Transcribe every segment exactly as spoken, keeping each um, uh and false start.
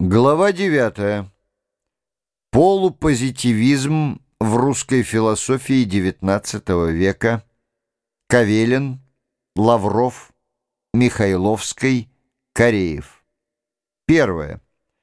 Глава девятая. Полупозитивизм в русской философии девятнадцатого века. Кавелин, Лавров, Михайловский, Кореев. Первое.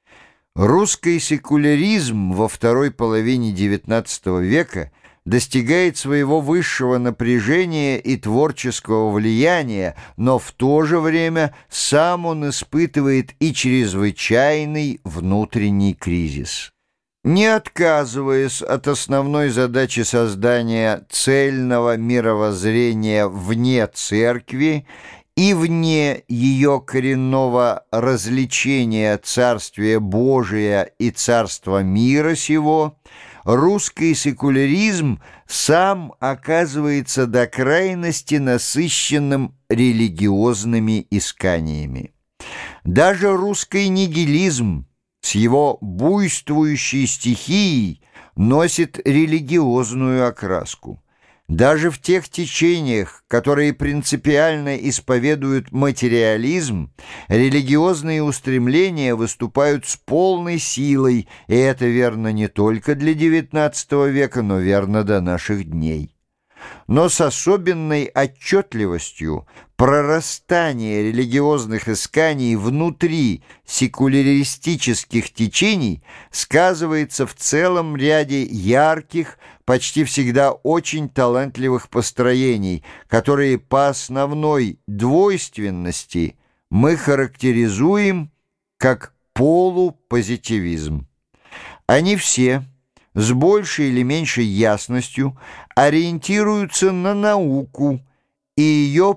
Русский секуляризм во второй половине девятнадцатого века достигает своего высшего напряжения и творческого влияния, но в то же время сам он испытывает и чрезвычайный внутренний кризис. Не отказываясь от основной задачи создания цельного мировоззрения вне церкви и вне ее коренного различения Царствия Божия и Царства мира сего, русский секуляризм сам оказывается до крайности насыщенным религиозными исканиями. Даже русский нигилизм с его буйствующей стихией носит религиозную окраску. Даже в тех течениях, которые принципиально исповедуют материализм, религиозные устремления выступают с полной силой, и это верно не только для девятнадцатого века, но верно до наших дней. Но с особенной отчетливостью прорастание религиозных исканий внутри секуляристических течений сказывается в целом ряде ярких, почти всегда очень талантливых построений, которые по основной двойственности мы характеризуем как полупозитивизм. Они все с большей или меньшей ясностью ориентируются на науку и ее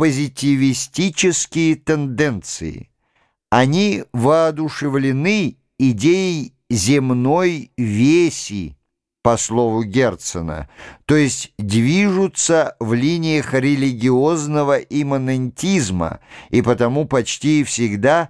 позитивистические тенденции. Они воодушевлены идеей земной веси, по слову Герцена, то есть движутся в линиях религиозного имманентизма и потому почти всегда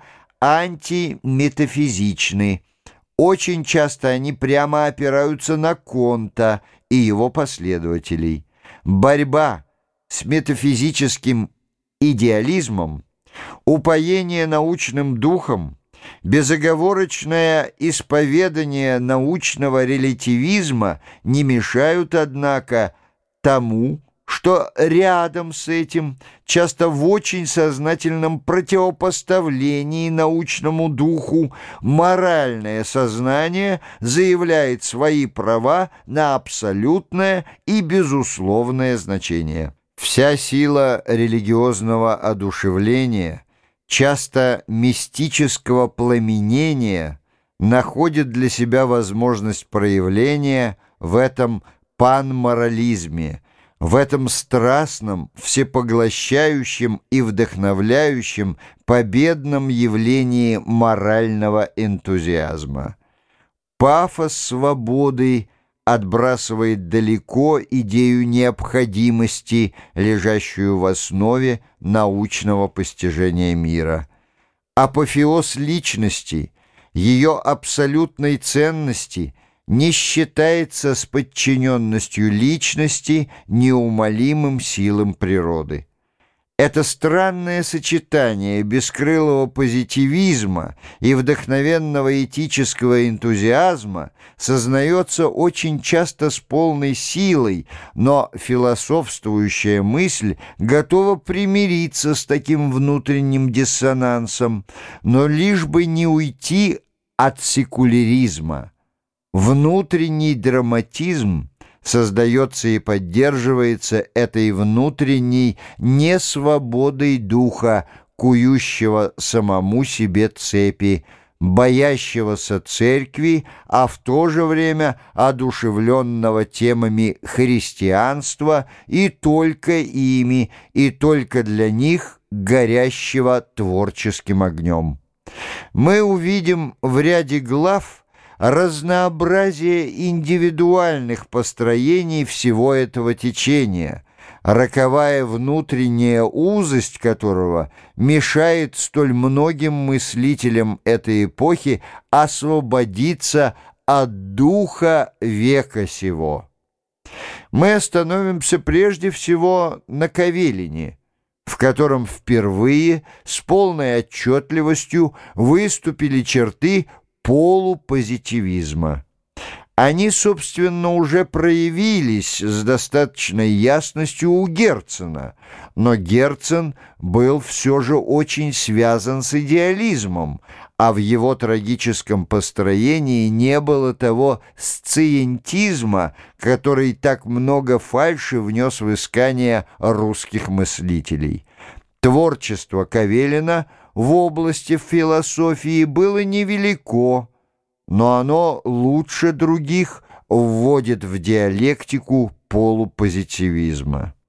антиметафизичны. Очень часто они прямо опираются на Конта и его последователей. Борьба с метафизическим идеализмом, упоение научным духом, безоговорочное исповедание научного релятивизма не мешают, однако, тому, что рядом с этим, часто в очень сознательном противопоставлении научному духу, моральное сознание заявляет свои права на абсолютное и безусловное значение. Вся сила религиозного одушевления, часто мистического пламенения, находит для себя возможность проявления в этом панморализме, в этом страстном, всепоглощающем и вдохновляющем победном явлении морального энтузиазма. Пафос свободы отбрасывает далеко идею необходимости, лежащую в основе научного постижения мира. Апофеоз личности, ее абсолютной ценности не считается с подчиненностью личности неумолимым силам природы. Это странное сочетание бескрылого позитивизма и вдохновенного этического энтузиазма сознается очень часто с полной силой, но философствующая мысль готова примириться с таким внутренним диссонансом, но лишь бы не уйти от секуляризма. Внутренний драматизм создается и поддерживается этой внутренней несвободой духа, кующего самому себе цепи, боящегося церкви, а в то же время одушевленного темами христианства и только ими, и только для них горящего творческим огнем. Мы увидим в ряде глав разнообразие индивидуальных построений всего этого течения, роковая внутренняя узость которого мешает столь многим мыслителям этой эпохи освободиться от духа века сего. Мы остановимся прежде всего на Кавелине, в котором впервые с полной отчетливостью выступили черты полупозитивизма. Они, собственно, уже проявились с достаточной ясностью у Герцена, но Герцен был все же очень связан с идеализмом, а в его трагическом построении не было того сциентизма, который так много фальши внес в искание русских мыслителей. Творчество Кавелина в области философии было невелико, но оно лучше других вводит в диалектику полупозитивизма.